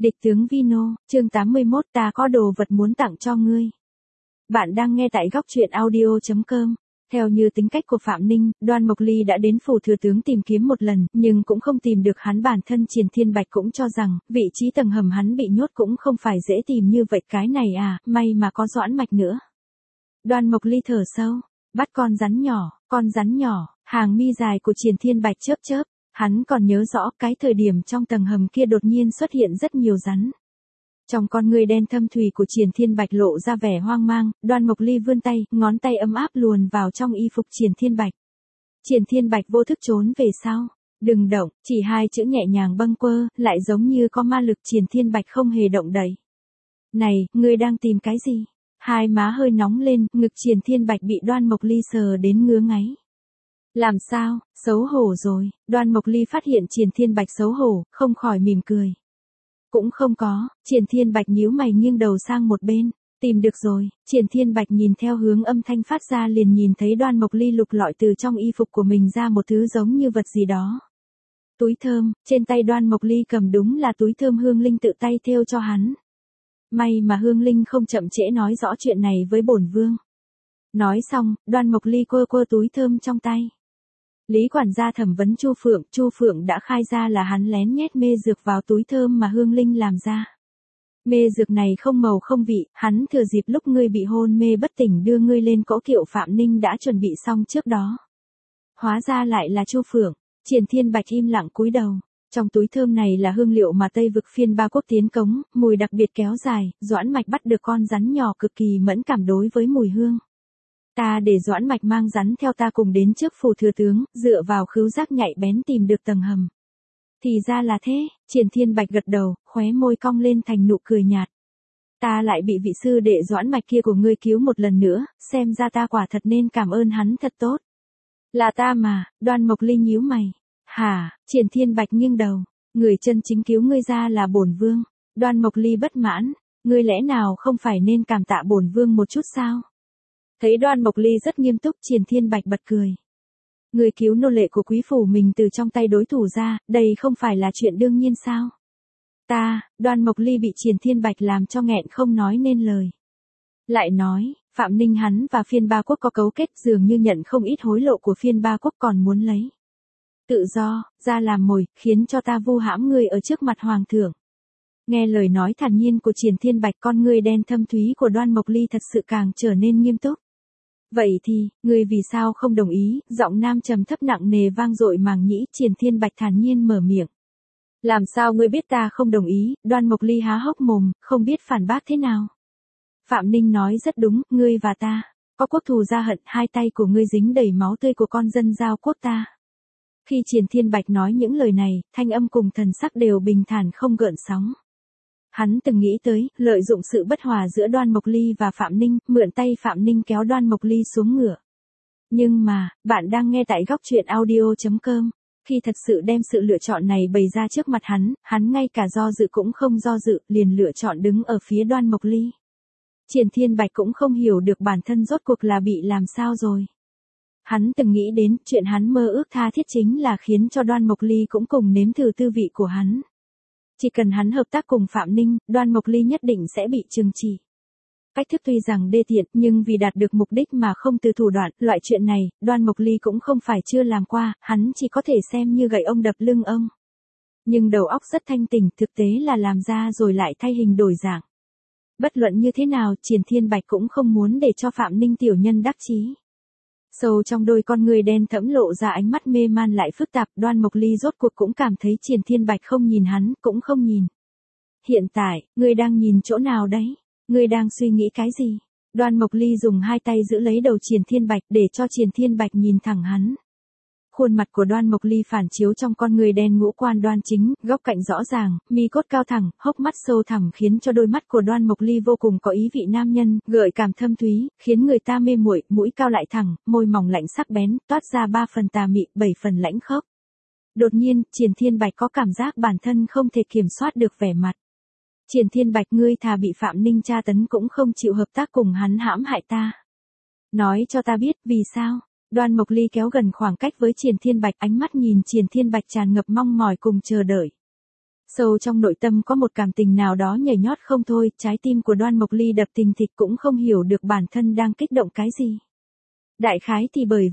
Địch tướng Vino, chương 81, ta có đồ vật muốn tặng cho ngươi. Bạn đang nghe tại góc truyện audio.com. Theo như tính cách của Phạm Ninh, Đoan Mộc Ly đã đến phủ thừa tướng tìm kiếm một lần, nhưng cũng không tìm được hắn. Bản thân Triển Thiên Bạch cũng cho rằng, vị trí tầng hầm hắn bị nhốt cũng không phải dễ tìm như vậy. Cái này à, may mà có Doãn Mạch nữa. Đoan Mộc Ly thở sâu, bắt con rắn nhỏ, hàng mi dài của Triển Thiên Bạch chớp chớp. Hắn còn nhớ rõ cái thời điểm trong tầng hầm kia đột nhiên xuất hiện rất nhiều rắn. Trong con ngươi đen thâm thùy của Triển Thiên Bạch lộ ra vẻ hoang mang, Đoan Mộc Ly vươn tay, ngón tay ấm áp luồn vào trong y phục Triển Thiên Bạch. Triển Thiên Bạch vô thức trốn về sau. Đừng động, chỉ hai chữ nhẹ nhàng bâng quơ, lại giống như có ma lực. Triển Thiên Bạch không hề động đậy. Này, ngươi đang tìm cái gì? Hai má hơi nóng lên, ngực Triển Thiên Bạch bị Đoan Mộc Ly sờ đến ngứa ngáy. Làm sao, xấu hổ rồi. Đoan Mộc Ly phát hiện Triển Thiên Bạch xấu hổ, không khỏi mỉm cười. Cũng không có. Triển Thiên Bạch nhíu mày nghiêng đầu sang một bên. Tìm được rồi. Triển Thiên Bạch nhìn theo hướng âm thanh phát ra liền nhìn thấy Đoan Mộc Ly lục lọi từ trong y phục của mình ra một thứ giống như vật gì đó. Túi thơm, trên tay Đoan Mộc Ly cầm đúng là túi thơm Hương Linh tự tay thêu cho hắn. May mà Hương Linh không chậm trễ nói rõ chuyện này với bổn vương. Nói xong, Đoan Mộc Ly quơ quơ túi thơm trong tay. Lý quản gia thẩm vấn Chu Phượng đã khai ra là hắn lén nhét mê dược vào túi thơm mà Hương Linh làm ra. Mê dược này không màu không vị, hắn thừa dịp lúc ngươi bị hôn mê bất tỉnh đưa ngươi lên cỗ kiệu Phạm Ninh đã chuẩn bị xong trước đó. Hóa ra lại là Chu Phượng. Triển Thiên Bạch im lặng cúi đầu. Trong túi thơm này là hương liệu mà Tây vực phiên Ba Quốc tiến cống, mùi đặc biệt kéo dài. Doãn Mạch bắt được con rắn nhỏ cực kỳ mẫn cảm đối với mùi hương. Ta để Doãn Mạch mang rắn theo ta cùng đến trước phủ thừa tướng, dựa vào khứu giác nhạy bén tìm được tầng hầm. Thì ra là thế. Triển Thiên Bạch gật đầu, khóe môi cong lên thành nụ cười nhạt. Ta lại bị vị sư đệ Doãn Mạch kia của ngươi cứu một lần nữa, xem ra ta quả thật nên cảm ơn hắn thật tốt. Là ta mà. Đoan Mộc Ly nhíu mày. Hả? Triển Thiên Bạch nghiêng đầu. Người chân chính cứu ngươi ra là bổn vương. Đoan Mộc Ly bất mãn. Ngươi lẽ nào không phải nên cảm tạ bổn vương một chút sao? Thấy Đoan Mộc Ly rất nghiêm túc, Triển Thiên Bạch bật cười. Người cứu nô lệ của quý phủ mình từ trong tay đối thủ ra, đây không phải là chuyện đương nhiên sao? Đoan Mộc Ly bị Triển Thiên Bạch làm cho nghẹn không nói nên lời. Lại nói, Phạm Ninh hắn và phiên Ba Quốc có cấu kết, dường như nhận không ít hối lộ của phiên Ba Quốc còn muốn lấy tự do ra làm mồi, khiến cho ta vu hãm ngươi ở trước mặt hoàng thượng. Nghe lời nói thản nhiên của Triển Thiên Bạch, con ngươi đen thâm thúy của Đoan Mộc Ly thật sự càng trở nên nghiêm túc. Vậy thì, ngươi vì sao không đồng ý? Giọng nam trầm thấp nặng nề vang dội màng nhĩ. Triển Thiên Bạch thản nhiên mở miệng. Làm sao ngươi biết ta không đồng ý? Đoan Mộc Ly há hốc mồm, không biết phản bác thế nào. Phạm Ninh nói rất đúng, ngươi và ta có quốc thù gia hận, hai tay của ngươi dính đầy máu tươi của con dân Giao quốc ta. Khi Triển Thiên Bạch nói những lời này, thanh âm cùng thần sắc đều bình thản không gợn sóng. Hắn từng nghĩ tới, lợi dụng sự bất hòa giữa Đoan Mộc Ly và Phạm Ninh, mượn tay Phạm Ninh kéo Đoan Mộc Ly xuống ngựa. Nhưng mà, bạn đang nghe tại góc truyện audio.com. Khi thật sự đem sự lựa chọn này bày ra trước mặt hắn ngay cả do dự cũng không do dự, liền lựa chọn đứng ở phía Đoan Mộc Ly. Triển Thiên Bạch cũng không hiểu được bản thân rốt cuộc là bị làm sao rồi. Hắn từng nghĩ đến, chuyện hắn mơ ước tha thiết chính là khiến cho Đoan Mộc Ly cũng cùng nếm thử tư vị của hắn. Chỉ cần hắn hợp tác cùng Phạm Ninh, Đoan Mộc Ly nhất định sẽ bị trừng trị. Cách thức tuy rằng đê tiện, nhưng vì đạt được mục đích mà không từ thủ đoạn, loại chuyện này, Đoan Mộc Ly cũng không phải chưa làm qua, hắn chỉ có thể xem như gậy ông đập lưng ông. Nhưng đầu óc rất thanh tỉnh, thực tế là làm ra rồi lại thay hình đổi dạng. Bất luận như thế nào, Triển Thiên Bạch cũng không muốn để cho Phạm Ninh tiểu nhân đắc chí. Sâu trong đôi con người đen thẫm lộ ra ánh mắt mê man lại phức tạp. Đoan Mộc Ly rốt cuộc cũng cảm thấy Triển Thiên Bạch không nhìn hắn, cũng không nhìn. Hiện tại, ngươi đang nhìn chỗ nào đấy? Ngươi đang suy nghĩ cái gì? Đoan Mộc Ly dùng hai tay giữ lấy đầu Triển Thiên Bạch để cho Triển Thiên Bạch nhìn thẳng hắn. Khuôn mặt của Đoan Mộc Ly phản chiếu trong con người đen ngũ quan đoan chính, góc cạnh rõ ràng, mi cốt cao thẳng, hốc mắt sâu thẳm khiến cho đôi mắt của Đoan Mộc Ly vô cùng có ý vị nam nhân, gợi cảm thâm thúy, khiến người ta mê muội, mũi cao lại thẳng, môi mỏng lạnh sắc bén, toát ra 3 phần tà mị, 7 phần lãnh khốc. Đột nhiên, Triển Thiên Bạch có cảm giác bản thân không thể kiểm soát được vẻ mặt. Triển Thiên Bạch, ngươi thà bị Phạm Ninh tra tấn cũng không chịu hợp tác cùng hắn hãm hại ta. Nói cho ta biết, vì sao? Đoan Mộc Ly kéo gần khoảng cách với Triển Thiên Bạch, ánh mắt nhìn Triển Thiên Bạch tràn ngập mong mỏi cùng chờ đợi. Sâu trong nội tâm có một cảm tình nào đó nhảy nhót không thôi, trái tim của Đoan Mộc Ly đập thình thịch cũng không hiểu được bản thân đang kích động cái gì. Đại khái thì bởi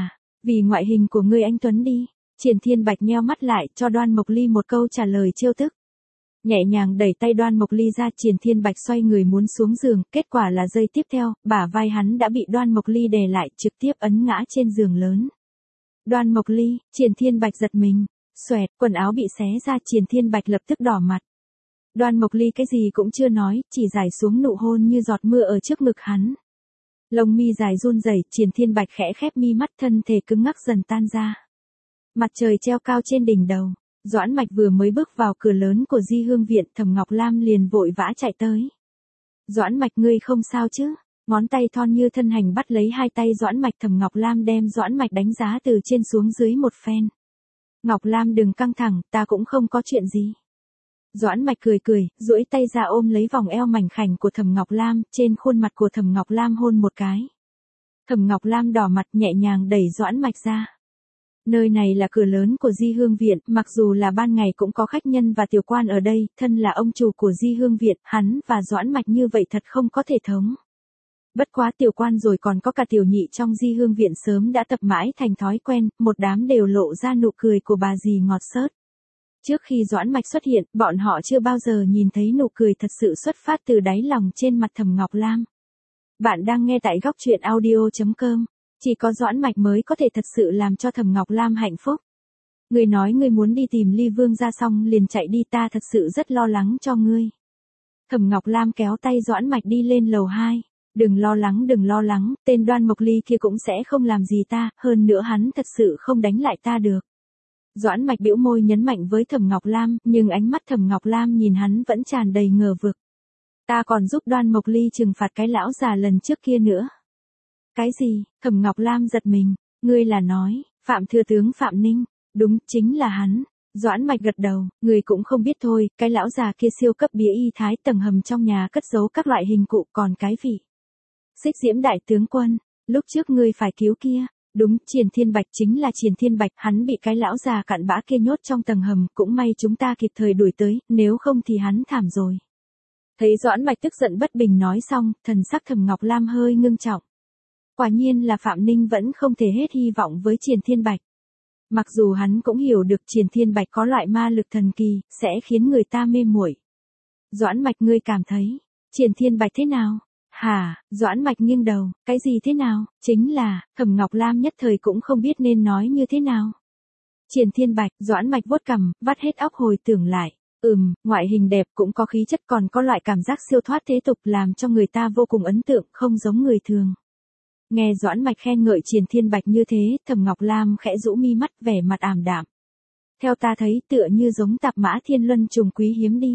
vì ngoại hình của ngươi anh Tuấn đi. Triển Thiên Bạch nheo mắt lại cho Đoan Mộc Ly một câu trả lời trêu tức. Nhẹ nhàng đẩy tay Đoan Mộc Ly ra, Triển Thiên Bạch xoay người muốn xuống giường, kết quả là giây tiếp theo, bả vai hắn đã bị Đoan Mộc Ly đè lại, trực tiếp ấn ngã trên giường lớn. Đoan Mộc Ly, Triển Thiên Bạch giật mình, xoẹt, quần áo bị xé ra, Triển Thiên Bạch lập tức đỏ mặt. Đoan Mộc Ly cái gì cũng chưa nói, chỉ rải xuống nụ hôn như giọt mưa ở trước ngực hắn. Lông mi dài run rẩy, Triển Thiên Bạch khẽ khép mi mắt, thân thể cứng ngắc dần tan ra. Mặt trời treo cao trên đỉnh đầu, Doãn Mạch vừa mới bước vào cửa lớn của Di Hương viện, Thẩm Ngọc Lam liền vội vã chạy tới. Doãn Mạch ngươi không sao chứ? Ngón tay thon như thân hành bắt lấy hai tay Doãn Mạch, Thẩm Ngọc Lam đem Doãn Mạch đánh giá từ trên xuống dưới một phen. Ngọc Lam đừng căng thẳng, ta cũng không có chuyện gì. Doãn Mạch cười cười, duỗi tay ra ôm lấy vòng eo mảnh khảnh của Thẩm Ngọc Lam, trên khuôn mặt của Thẩm Ngọc Lam hôn một cái. Thẩm Ngọc Lam đỏ mặt nhẹ nhàng đẩy Doãn Mạch ra. Nơi này là cửa lớn của Di Hương viện, mặc dù là ban ngày cũng có khách nhân và tiểu quan ở đây, thân là ông chủ của Di Hương viện, hắn và Doãn Mạch như vậy thật không có thể thống. Bất quá tiểu quan rồi còn có cả tiểu nhị trong Di Hương viện sớm đã tập mãi thành thói quen, một đám đều lộ ra nụ cười của bà dì ngọt xớt. Trước khi Doãn Mạch xuất hiện, bọn họ chưa bao giờ nhìn thấy nụ cười thật sự xuất phát từ đáy lòng trên mặt Thẩm Ngọc Lam. Bạn đang nghe tại góc truyện audio.com. Chỉ có Doãn Mạch mới có thể thật sự làm cho Thẩm Ngọc Lam hạnh phúc. Ngươi nói ngươi muốn đi tìm Ly Vương ra xong liền chạy đi, ta thật sự rất lo lắng cho ngươi. Thẩm Ngọc Lam kéo tay Doãn Mạch đi lên lầu 2. Đừng lo lắng, tên Đoan Mộc Ly kia cũng sẽ không làm gì ta, hơn nữa hắn thật sự không đánh lại ta được. Doãn Mạch bĩu môi nhấn mạnh với Thẩm Ngọc Lam, nhưng ánh mắt Thẩm Ngọc Lam nhìn hắn vẫn tràn đầy ngờ vực. Ta còn giúp Đoan Mộc Ly trừng phạt cái lão già lần trước kia nữa. Cái gì? Thẩm Ngọc Lam giật mình, ngươi là nói, Phạm Thừa Tướng Phạm Ninh, đúng, chính là hắn. Doãn Mạch gật đầu, người cũng không biết thôi, cái lão già kia siêu cấp bía y thái, tầng hầm trong nhà cất giấu các loại hình cụ, còn cái vị Xích Diễm đại tướng quân, lúc trước ngươi phải cứu kia. Đúng, Triển Thiên Bạch chính là Triển Thiên Bạch, hắn bị cái lão già cặn bã kia nhốt trong tầng hầm, cũng may chúng ta kịp thời đuổi tới, nếu không thì hắn thảm rồi. Thấy Doãn Mạch tức giận bất bình nói xong, thần sắc Thẩm Ngọc Lam hơi ngưng trọng. Quả nhiên là Phạm Ninh vẫn không thể hết hy vọng với Triển Thiên Bạch. Mặc dù hắn cũng hiểu được Triển Thiên Bạch có loại ma lực thần kỳ, sẽ khiến người ta mê muội. Doãn Mạch ngươi cảm thấy, Triển Thiên Bạch thế nào? Hả? Doãn Mạch nghiêng đầu, cái gì thế nào? Chính là, Thẩm Ngọc Lam nhất thời cũng không biết nên nói như thế nào. Triển Thiên Bạch, Doãn Mạch vuốt cằm, vắt hết óc hồi tưởng lại. Ngoại hình đẹp, cũng có khí chất, còn có loại cảm giác siêu thoát thế tục, làm cho người ta vô cùng ấn tượng, không giống người thường. Nghe Doãn Mạch khen ngợi Triển Thiên Bạch như thế, Thẩm Ngọc Lam khẽ rũ mi mắt, vẻ mặt ảm đạm. Theo ta thấy tựa như giống tạp mã thiên luân trùng quý hiếm đi.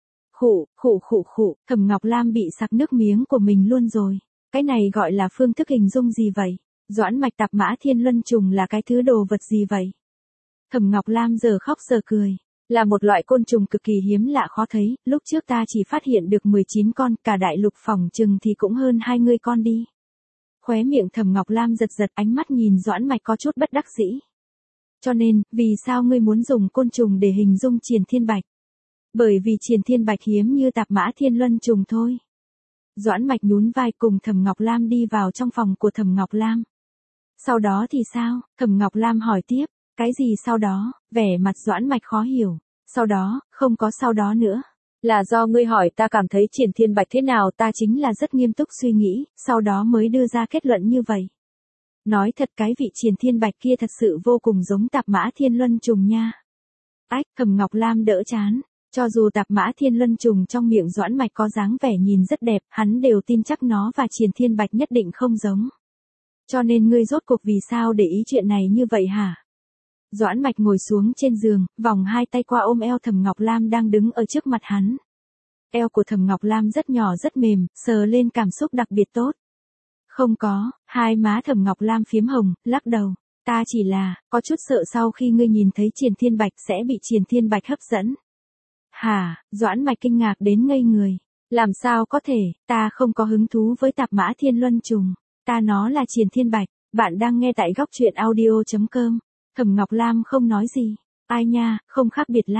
Khụ, Thẩm Ngọc Lam bị sặc nước miếng của mình luôn rồi. Cái này gọi là phương thức hình dung gì vậy? Doãn Mạch, tạp mã thiên luân trùng là cái thứ đồ vật gì vậy? Thẩm Ngọc Lam giờ khóc giờ cười. Là một loại côn trùng cực kỳ hiếm lạ khó thấy, lúc trước ta chỉ phát hiện được 19 con, cả đại lục phỏng chừng thì cũng hơn 20 con đi. Khóe miệng Thẩm Ngọc Lam giật giật, ánh mắt nhìn Doãn Mạch có chút bất đắc dĩ. Cho nên, vì sao ngươi muốn dùng côn trùng để hình dung Triển Thiên Bạch? Bởi vì Triển Thiên Bạch hiếm như tạp mã thiên luân trùng thôi. Doãn Mạch nhún vai cùng Thẩm Ngọc Lam đi vào trong phòng của Thẩm Ngọc Lam. Sau đó thì sao? Thẩm Ngọc Lam hỏi tiếp. Cái gì sau đó? Vẻ mặt Doãn Mạch khó hiểu. Sau đó, không có sau đó nữa. Là do ngươi hỏi ta cảm thấy Triển Thiên Bạch thế nào, ta chính là rất nghiêm túc suy nghĩ, sau đó mới đưa ra kết luận như vậy. Nói thật cái vị Triển Thiên Bạch kia thật sự vô cùng giống tạp mã thiên luân trùng nha. Ách, Thẩm Ngọc Lam đỡ chán. Cho dù tạp mã thiên luân trùng trong miệng Doãn Mạch có dáng vẻ nhìn rất đẹp, hắn đều tin chắc nó và Triển Thiên Bạch nhất định không giống. Cho nên ngươi rốt cuộc vì sao để ý chuyện này như vậy hả? Doãn Mạch ngồi xuống trên giường, vòng hai tay qua ôm eo Thẩm Ngọc Lam đang đứng ở trước mặt hắn. Eo của Thẩm Ngọc Lam rất nhỏ rất mềm, sờ lên cảm xúc đặc biệt tốt. Không có, hai má Thẩm Ngọc Lam phím hồng, lắc đầu. Ta chỉ là, có chút sợ sau khi ngươi nhìn thấy Triển Thiên Bạch sẽ bị Triển Thiên Bạch hấp dẫn. Hả? Doãn Mạch kinh ngạc đến ngây người. Làm sao có thể, ta không có hứng thú với tạp mã thiên luân trùng. Ta nó là Triển Thiên Bạch. Bạn đang nghe tại góc truyện audio.com. Thẩm Ngọc Lam không nói gì. Ai nha, không khác biệt lắm.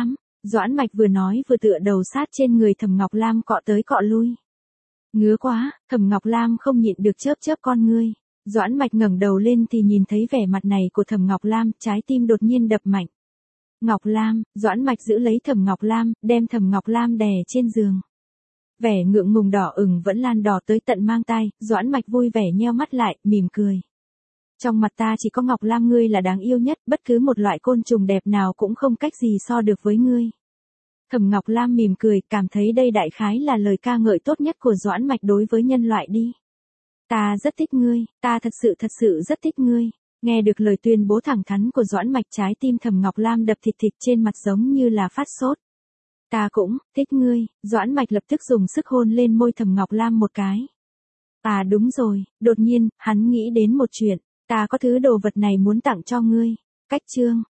Doãn Mạch vừa nói vừa tựa đầu sát trên người Thẩm Ngọc Lam cọ tới cọ lui. Ngứa quá, Thẩm Ngọc Lam không nhịn được chớp chớp con ngươi. Doãn Mạch ngẩng đầu lên thì nhìn thấy vẻ mặt này của Thẩm Ngọc Lam, trái tim đột nhiên đập mạnh. Ngọc Lam, Doãn Mạch giữ lấy Thẩm Ngọc Lam, đem Thẩm Ngọc Lam đè trên giường. Vẻ ngượng ngùng đỏ ửng vẫn lan đỏ tới tận mang tai, Doãn Mạch vui vẻ nheo mắt lại, mỉm cười. Trong mặt ta chỉ có Ngọc Lam ngươi là đáng yêu nhất, bất cứ một loại côn trùng đẹp nào cũng không cách gì so được với ngươi. Thẩm Ngọc Lam mỉm cười, cảm thấy đây đại khái là lời ca ngợi tốt nhất của Doãn Mạch đối với nhân loại đi. Ta rất thích ngươi, ta thật sự rất thích ngươi. Nghe được lời tuyên bố thẳng thắn của Doãn Mạch, trái tim Thẩm Ngọc Lam đập thịt thịt trên mặt giống như là phát sốt. Ta cũng thích ngươi, Doãn Mạch lập tức dùng sức hôn lên môi Thẩm Ngọc Lam một cái. À đúng rồi, đột nhiên, hắn nghĩ đến một chuyện, ta có thứ đồ vật này muốn tặng cho ngươi. Cách chương